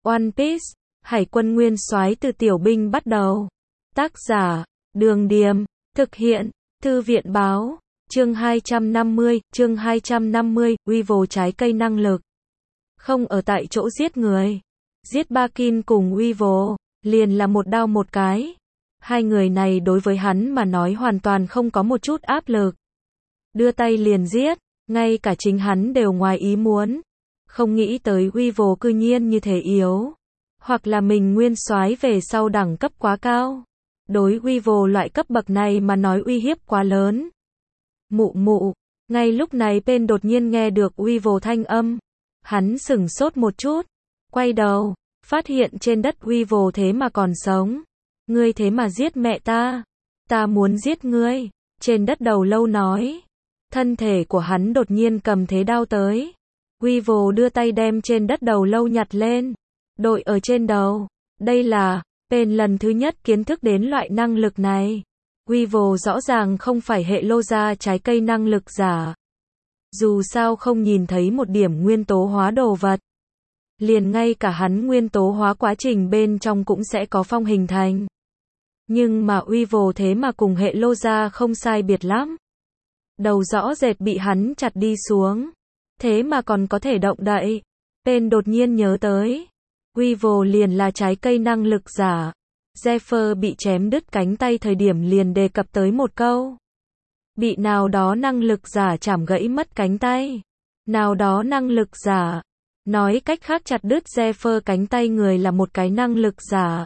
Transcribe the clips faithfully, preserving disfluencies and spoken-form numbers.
One Piece, Hải quân nguyên soái từ tiểu binh bắt đầu. Tác giả, Đường Điềm, thực hiện, Thư viện báo, chương hai trăm năm mươi, chương hai trăm năm mươi, Weevil trái cây năng lực. Không ở tại chỗ giết người. Giết Bakin cùng Weevil, liền là một đao một cái. Hai người này đối với hắn mà nói hoàn toàn không có một chút áp lực. Đưa tay liền giết, ngay cả chính hắn đều ngoài ý muốn. Không nghĩ tới Weevil cư nhiên như thế yếu. Hoặc là mình nguyên soái về sau đẳng cấp quá cao. Đối Weevil loại cấp bậc này mà nói uy hiếp quá lớn. Mụ mụ, ngay lúc này Pen đột nhiên nghe được Weevil thanh âm. Hắn sửng sốt một chút, quay đầu, phát hiện trên đất Weevil thế mà còn sống. Ngươi thế mà giết mẹ ta, ta muốn giết ngươi, trên đất đầu lâu nói. Thân thể của hắn đột nhiên cầm thế đao tới. Weevil đưa tay đem trên đất đầu lâu nhặt lên, đội ở trên đầu. Đây là, Pen lần thứ nhất kiến thức đến loại năng lực này. Weevil rõ ràng không phải hệ lô gia trái cây năng lực giả. Dù sao không nhìn thấy một điểm nguyên tố hóa đồ vật. Liền ngay cả hắn nguyên tố hóa quá trình bên trong cũng sẽ có phong hình thành. Nhưng mà Weevil thế mà cùng hệ lô gia không sai biệt lắm. Đầu rõ rệt bị hắn chặt đi xuống. Thế mà còn có thể động đậy. Pen đột nhiên nhớ tới. Weevil liền là trái cây năng lực giả. Zephyr bị chém đứt cánh tay thời điểm liền đề cập tới một câu. Bị nào đó năng lực giả chảm gãy mất cánh tay. Nào đó năng lực giả. Nói cách khác chặt đứt Zephyr cánh tay người là một cái năng lực giả.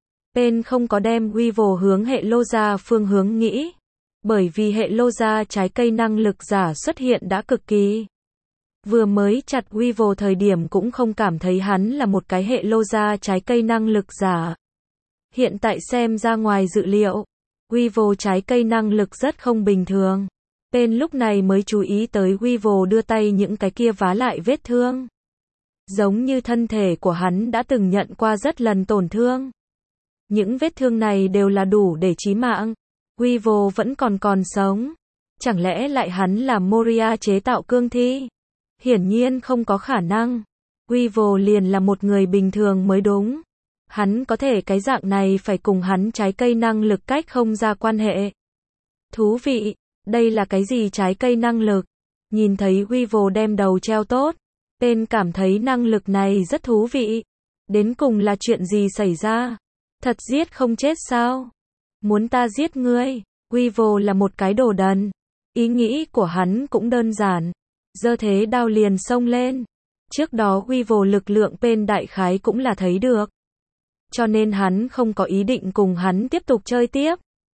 Pen không có đem Weevil hướng hệ lô gia phương hướng nghĩ. Bởi vì hệ lô gia trái cây năng lực giả xuất hiện đã cực kỳ. Vừa mới chặt Weevil thời điểm cũng không cảm thấy hắn là một cái hệ lô gia trái cây năng lực giả. Hiện tại xem ra ngoài dự liệu, Weevil trái cây năng lực rất không bình thường. Pen lúc này mới chú ý tới Weevil đưa tay những cái kia vá lại vết thương. Giống như thân thể của hắn đã từng nhận qua rất lần tổn thương. Những vết thương này đều là đủ để chí mạng. Weevil vẫn còn còn sống. Chẳng lẽ lại hắn là Moria chế tạo cương thi? Hiển nhiên không có khả năng. Weevil liền là một người bình thường mới đúng. Hắn có thể cái dạng này phải cùng hắn trái cây năng lực cách không ra quan hệ. Thú vị, đây là cái gì trái cây năng lực? Nhìn thấy Weevil đem đầu treo tốt, Pen cảm thấy năng lực này rất thú vị. Đến cùng là chuyện gì xảy ra? Thật giết không chết sao? Muốn ta giết ngươi? Weevil là một cái đồ đần. Ý nghĩ của hắn cũng đơn giản. Giơ thế đao liền xông lên. Trước đó Weevil lực lượng Pen đại khái cũng là thấy được. Cho nên hắn không có ý định cùng hắn tiếp tục chơi tiếp.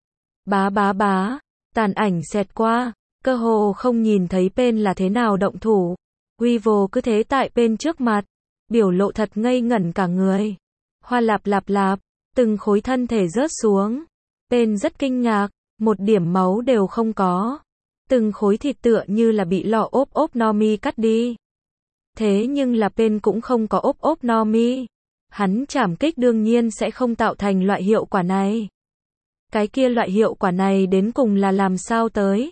Bá bá bá, tàn ảnh xẹt qua, cơ hồ không nhìn thấy Pen là thế nào động thủ. Weevil cứ thế tại Pen trước mặt, biểu lộ thật ngây ngẩn cả người. Hoa lạp lạp lạp, từng khối thân thể rớt xuống. Pen rất kinh ngạc, một điểm máu đều không có. Từng khối thịt tựa như là bị lọ ốp ốp no mi cắt đi. Thế nhưng là Pen cũng không có ốp ốp no mi. Hắn chảm kích đương nhiên sẽ không tạo thành loại hiệu quả này. Cái kia loại hiệu quả này đến cùng là làm sao tới?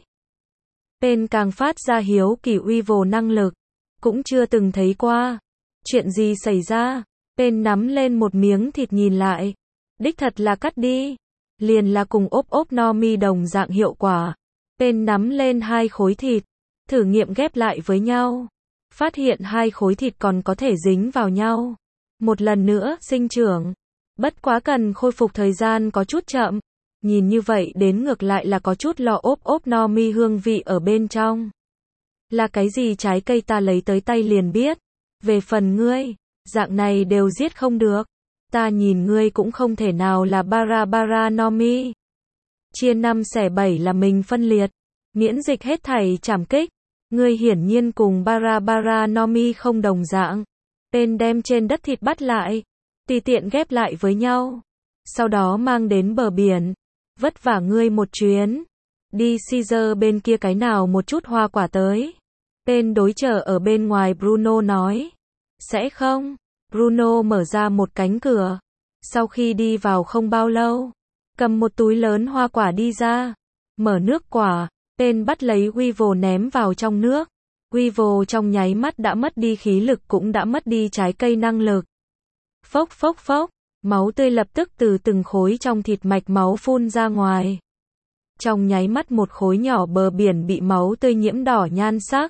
Pen càng phát ra hiếu kỳ Weevil năng lực. Cũng chưa từng thấy qua. Chuyện gì xảy ra? Pen nắm lên một miếng thịt nhìn lại. Đích thật là cắt đi. Liền là cùng ốp ốp no mi đồng dạng hiệu quả. Pen nắm lên hai khối thịt. Thử nghiệm ghép lại với nhau. Phát hiện hai khối thịt còn có thể dính vào nhau. Một lần nữa, sinh trưởng. Bất quá cần khôi phục thời gian có chút chậm. Nhìn như vậy đến ngược lại là có chút lọ ốp ốp no mi hương vị ở bên trong. Là cái gì trái cây ta lấy tới tay liền biết. Về phần ngươi, dạng này đều giết không được. Ta nhìn ngươi cũng không thể nào là bara bara no mi. Chia năm xẻ bảy là mình phân liệt. Miễn dịch hết thảy chảm kích. Ngươi hiển nhiên cùng bara bara no mi không đồng dạng. Pen đem trên đất thịt bắt lại, tùy tiện ghép lại với nhau. Sau đó mang đến bờ biển. Vất vả ngươi một chuyến. Đi Caesar bên kia cái nào một chút hoa quả tới. Pen đối chờ ở bên ngoài Bruno nói. Sẽ không. Bruno mở ra một cánh cửa. Sau khi đi vào không bao lâu, cầm một túi lớn hoa quả đi ra. Mở nước quả. Pen bắt lấy Weevil ném vào trong nước. Weevil trong nháy mắt đã mất đi khí lực cũng đã mất đi trái cây năng lực. Phốc phốc phốc, máu tươi lập tức từ từng khối trong thịt mạch máu phun ra ngoài. Trong nháy mắt một khối nhỏ bờ biển bị máu tươi nhiễm đỏ nhan sắc.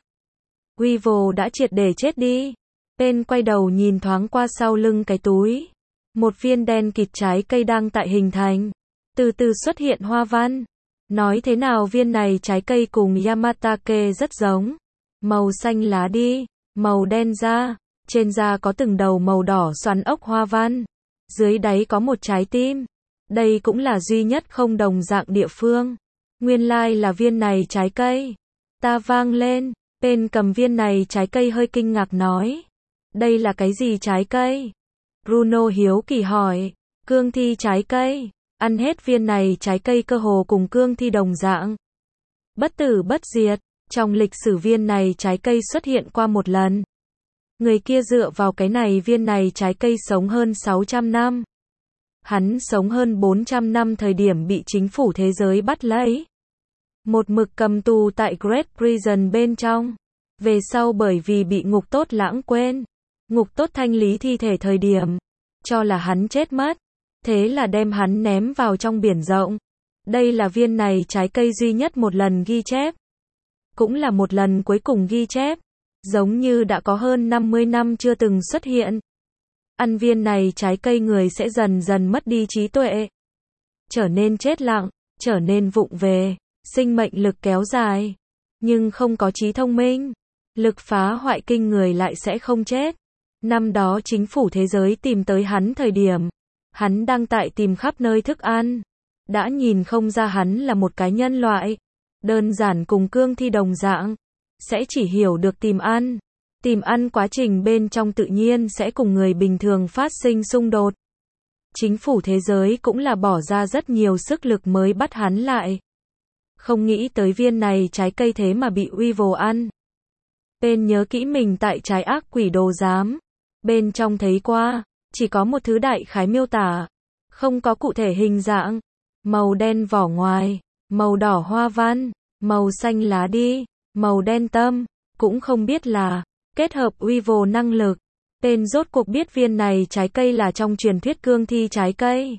Weevil đã triệt để chết đi. Pen quay đầu nhìn thoáng qua sau lưng cái túi. Một viên đen kịt trái cây đang tại hình thành. Từ từ xuất hiện hoa văn. Nói thế nào viên này trái cây cùng Yamatake rất giống. Màu xanh lá đi, màu đen da. Trên da có từng đầu màu đỏ xoắn ốc hoa văn. Dưới đáy có một trái tim. Đây cũng là duy nhất không đồng dạng địa phương. Nguyên lai là viên này trái cây. Ta vang lên. Pen cầm viên này trái cây hơi kinh ngạc nói. Đây là cái gì trái cây? Bruno hiếu kỳ hỏi. Cương thi trái cây. Ăn hết viên này trái cây cơ hồ cùng cương thi đồng dạng. Bất tử bất diệt. Trong lịch sử viên này trái cây xuất hiện qua một lần. Người kia dựa vào cái này viên này trái cây sống hơn sáu trăm năm. Hắn sống hơn bốn trăm năm thời điểm bị chính phủ thế giới bắt lấy. Một mực cầm tù tại Great Prison bên trong. Về sau bởi vì bị ngục tốt lãng quên. Ngục tốt thanh lý thi thể thời điểm. Cho là hắn chết mất. Thế là đem hắn ném vào trong biển rộng. Đây là viên này trái cây duy nhất một lần ghi chép. Cũng là một lần cuối cùng ghi chép. Giống như đã có hơn năm mươi năm chưa từng xuất hiện. Ăn viên này trái cây người sẽ dần dần mất đi trí tuệ. Trở nên chết lặng, trở nên vụng về, sinh mệnh lực kéo dài. Nhưng không có trí thông minh. Lực phá hoại kinh người lại sẽ không chết. Năm đó chính phủ thế giới tìm tới hắn thời điểm. Hắn đang tại tìm khắp nơi thức ăn. Đã nhìn không ra hắn là một cái nhân loại. Đơn giản cùng cương thi đồng dạng. Sẽ chỉ hiểu được tìm ăn. Tìm ăn quá trình bên trong tự nhiên sẽ cùng người bình thường phát sinh xung đột. Chính phủ thế giới cũng là bỏ ra rất nhiều sức lực mới bắt hắn lại. Không nghĩ tới viên này trái cây thế mà bị Weevil ăn. Pen nhớ kỹ mình tại trái ác quỷ đồ giám. Bên trong thấy qua, chỉ có một thứ đại khái miêu tả. Không có cụ thể hình dạng. Màu đen vỏ ngoài, màu đỏ hoa văn, màu xanh lá đi, màu đen tâm. Cũng không biết là kết hợp Weevil năng lực. Pen rốt cuộc biết viên này trái cây là trong truyền thuyết cương thi trái cây.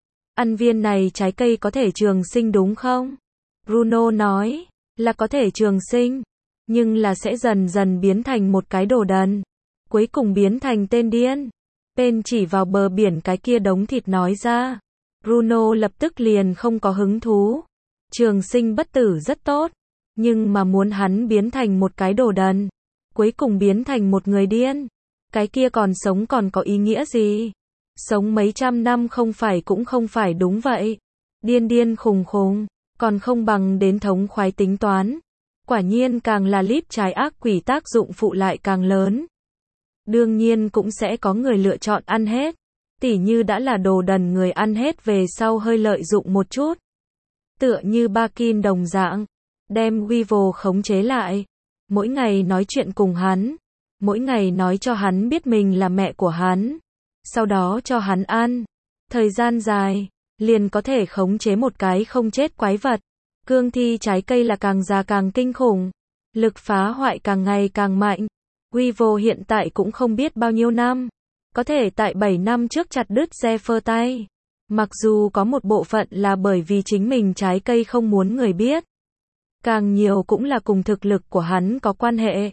Ăn viên này trái cây có thể trường sinh đúng không? Bruno nói, là có thể trường sinh. Nhưng là sẽ dần dần biến thành một cái đồ đần. Cuối cùng biến thành tên điên. Pen chỉ vào bờ biển cái kia đống thịt nói ra. Bruno lập tức liền không có hứng thú. Trường sinh bất tử rất tốt. Nhưng mà muốn hắn biến thành một cái đồ đần. Cuối cùng biến thành một người điên. Cái kia còn sống còn có ý nghĩa gì? Sống mấy trăm năm không phải cũng không phải đúng vậy. Điên điên khùng khùng. Còn không bằng đến thống khoái tính toán. Quả nhiên càng là líp trái ác quỷ tác dụng phụ lại càng lớn. Đương nhiên cũng sẽ có người lựa chọn ăn hết. Tỉ như đã là đồ đần người ăn hết về sau hơi lợi dụng một chút. Tựa như Bakin đồng dạng. Đem Weevil khống chế lại. Mỗi ngày nói chuyện cùng hắn. Mỗi ngày nói cho hắn biết mình là mẹ của hắn. Sau đó cho hắn ăn. Thời gian dài. Liền có thể khống chế một cái không chết quái vật. Cương thi trái cây là càng già càng kinh khủng. Lực phá hoại càng ngày càng mạnh. Weevil hiện tại cũng không biết bao nhiêu năm. Có thể tại bảy năm trước chặt đứt Zephyr tay. Mặc dù có một bộ phận là bởi vì chính mình trái cây không muốn người biết. Càng nhiều cũng là cùng thực lực của hắn có quan hệ.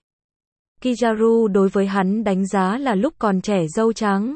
Kizaru đối với hắn đánh giá là lúc còn trẻ râu trắng.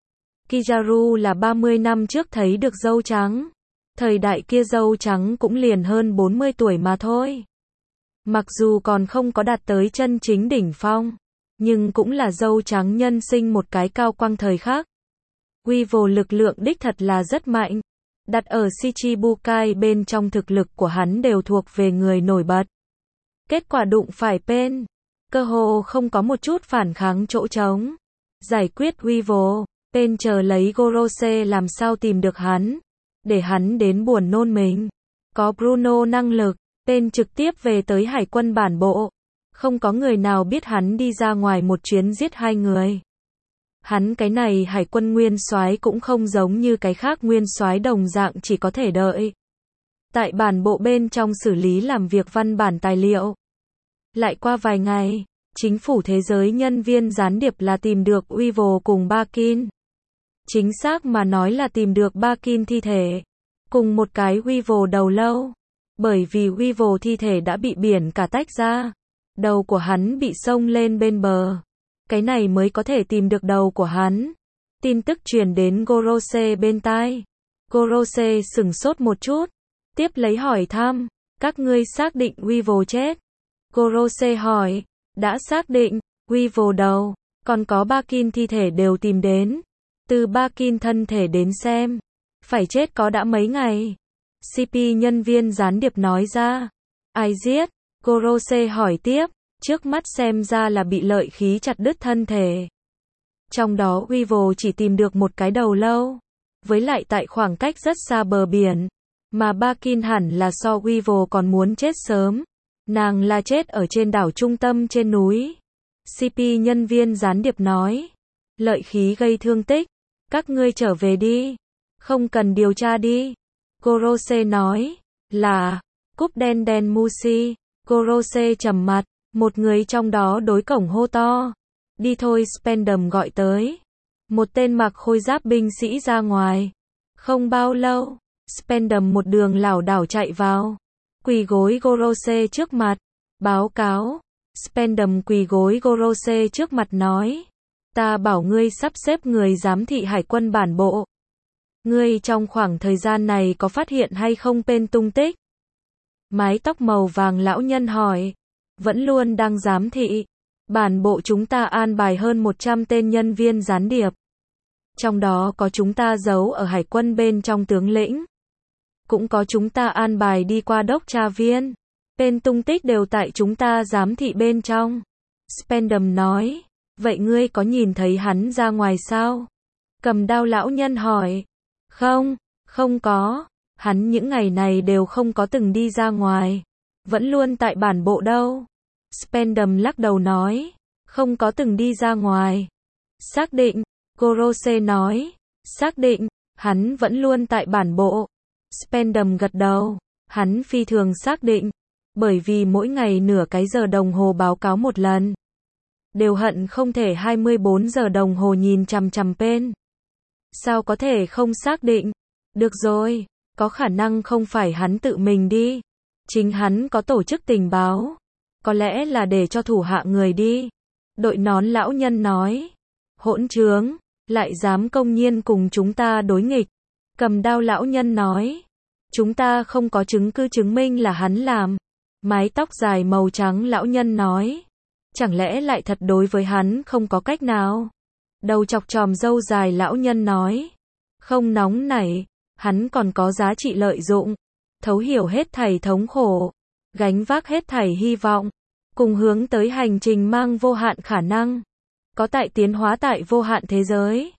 Kizaru là ba mươi năm trước thấy được râu trắng. Thời đại kia râu trắng cũng liền hơn bốn mươi tuổi mà thôi. Mặc dù còn không có đạt tới chân chính đỉnh phong. Nhưng cũng là râu trắng nhân sinh một cái cao quang thời khắc. Weevil lực lượng đích thật là rất mạnh. Đặt ở Shichibukai bên trong thực lực của hắn đều thuộc về người nổi bật. Kết quả đụng phải Pen. Cơ hồ không có một chút phản kháng chỗ trống. Giải quyết Weevil. Pen chờ lấy Gorose làm sao tìm được hắn. Để hắn đến buồn nôn mình. Có Bruno năng lực. Pen trực tiếp về tới hải quân bản bộ. Không có người nào biết hắn đi ra ngoài một chuyến giết hai người. Hắn cái này hải quân nguyên soái cũng không giống như cái khác nguyên soái đồng dạng chỉ có thể đợi. Tại bản bộ bên trong xử lý làm việc văn bản tài liệu. Lại qua vài ngày, chính phủ thế giới nhân viên gián điệp là tìm được Weevil cùng Bakin. Chính xác mà nói là tìm được Bakin thi thể, cùng một cái Weevil đầu lâu. Bởi vì Weevil thi thể đã bị biển cả tách ra, đầu của hắn bị xông lên bên bờ. Cái này mới có thể tìm được đầu của hắn. Tin tức truyền đến Gorose bên tai. Gorose sửng sốt một chút, tiếp lấy hỏi thăm, các ngươi xác định Weevil chết? Gorose hỏi, đã xác định, Weevil đầu, còn có Bakin thi thể đều tìm đến. Từ Bakin thân thể đến xem, phải chết có đã mấy ngày. xê pê nhân viên gián điệp nói ra. Ai giết? Gorose hỏi tiếp, trước mắt xem ra là bị lợi khí chặt đứt thân thể. Trong đó Weevil chỉ tìm được một cái đầu lâu, với lại tại khoảng cách rất xa bờ biển, mà Bakin hẳn là so Weevil còn muốn chết sớm. Nàng là chết ở trên đảo trung tâm trên núi. xê pê nhân viên gián điệp nói, lợi khí gây thương tích, các ngươi trở về đi, không cần điều tra đi. Gorose nói, là, cúp đen đen Musi. Gorose trầm mặt, một người trong đó đối cổng hô to, đi thôi. Spendam gọi tới, một tên mặc khôi giáp binh sĩ ra ngoài. Không bao lâu, Spendam một đường lảo đảo chạy vào, quỳ gối Gorose trước mặt, báo cáo. Spendam quỳ gối Gorose trước mặt nói, ta bảo ngươi sắp xếp người giám thị hải quân bản bộ. Ngươi trong khoảng thời gian này có phát hiện hay không Pen tung tích? Mái tóc màu vàng lão nhân hỏi, vẫn luôn đang giám thị. Bản bộ chúng ta an bài hơn một trăm tên nhân viên gián điệp. Trong đó có chúng ta giấu ở hải quân bên trong tướng lĩnh. Cũng có chúng ta an bài đi qua đốc tra viên. Pen tung tích đều tại chúng ta giám thị bên trong. Spendam nói, vậy ngươi có nhìn thấy hắn ra ngoài sao? Cầm đao lão nhân hỏi, không, không có. Hắn những ngày này đều không có từng đi ra ngoài. Vẫn luôn tại bản bộ đâu. Spendam lắc đầu nói, không có từng đi ra ngoài. Xác định, Gorose nói, xác định, hắn vẫn luôn tại bản bộ. Spendam gật đầu, hắn phi thường xác định, bởi vì mỗi ngày nửa cái giờ đồng hồ báo cáo một lần. Đều hận không thể hai mươi bốn giờ đồng hồ nhìn chằm chằm Pen. Sao có thể không xác định? Được rồi, có khả năng không phải hắn tự mình đi. Chính hắn có tổ chức tình báo. Có lẽ là để cho thủ hạ người đi. Đội nón lão nhân nói. Hỗn trướng, lại dám công nhiên cùng chúng ta đối nghịch. Cầm đao lão nhân nói. Chúng ta không có chứng cứ chứng minh là hắn làm. Mái tóc dài màu trắng lão nhân nói. Chẳng lẽ lại thật đối với hắn không có cách nào? Đầu chọc tròm râu dài lão nhân nói. Không nóng nảy, hắn còn có giá trị lợi dụng. Thấu hiểu hết thảy thống khổ, gánh vác hết thảy hy vọng, cùng hướng tới hành trình mang vô hạn khả năng. Có tại tiến hóa tại vô hạn thế giới.